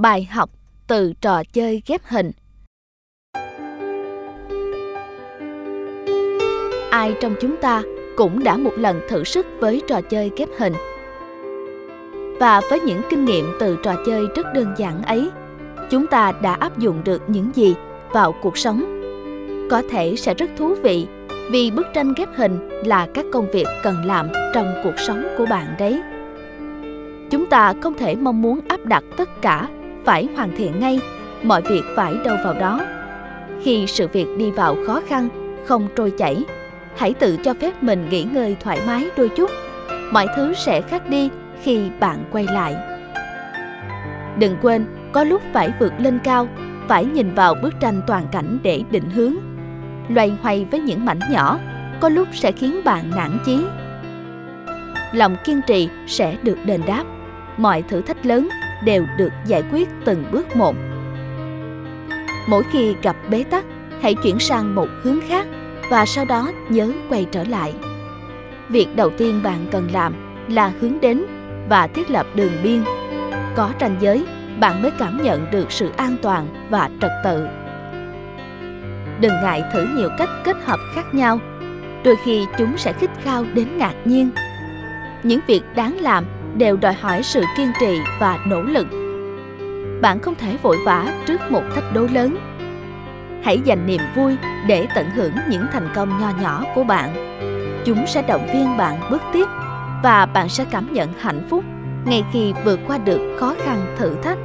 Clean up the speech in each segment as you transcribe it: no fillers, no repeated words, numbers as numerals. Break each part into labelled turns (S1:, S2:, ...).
S1: Bài học từ trò chơi ghép hình. Ai trong chúng ta cũng đã một lần thử sức với trò chơi ghép hình. Và với những kinh nghiệm từ trò chơi rất đơn giản ấy, chúng ta đã áp dụng được những gì vào cuộc sống. Có thể sẽ rất thú vị vì bức tranh ghép hình là các công việc cần làm trong cuộc sống của bạn đấy. Chúng ta không thể mong muốn áp đặt tất cả phải hoàn thiện ngay, mọi việc phải đâu vào đó. Khi sự việc đi vào khó khăn, không trôi chảy, hãy tự cho phép mình nghỉ ngơi thoải mái đôi chút. Mọi thứ sẽ khác đi khi bạn quay lại. Đừng quên, có lúc phải vượt lên cao, phải nhìn vào bức tranh toàn cảnh để định hướng. Loay hoay với những mảnh nhỏ, có lúc sẽ khiến bạn nản chí. Lòng kiên trì sẽ được đền đáp. Mọi thử thách lớn đều được giải quyết từng bước một. Mỗi khi gặp bế tắc, hãy chuyển sang một hướng khác và sau đó nhớ quay trở lại. Việc đầu tiên bạn cần làm là hướng đến và thiết lập đường biên. Có ranh giới, bạn mới cảm nhận được sự an toàn và trật tự. Đừng ngại thử nhiều cách kết hợp khác nhau. Đôi khi chúng sẽ khích khao đến ngạc nhiên. Những việc đáng làm đều đòi hỏi sự kiên trì và nỗ lực. Bạn không thể vội vã trước một thách đố lớn. Hãy dành niềm vui để tận hưởng những thành công nho nhỏ của bạn. Chúng sẽ động viên bạn bước tiếp và bạn sẽ cảm nhận hạnh phúc ngay khi vượt qua được khó khăn thử thách.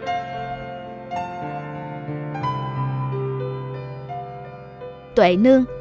S1: Tuệ Nương